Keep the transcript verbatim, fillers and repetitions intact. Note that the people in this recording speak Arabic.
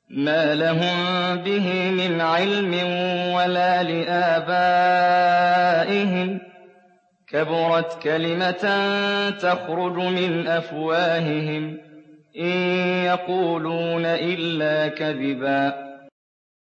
مَّا لَهُم بِهِ مِنْ عِلْمٍ وَلَا لِآبَائِهِمْ ۚ كَبُرَتْ كَلِمَةً تَخْرُجُ مِنْ أَفْوَاهِهِمْ ۚ إِن يَقُولُونَ إِلَّا كَذِبًا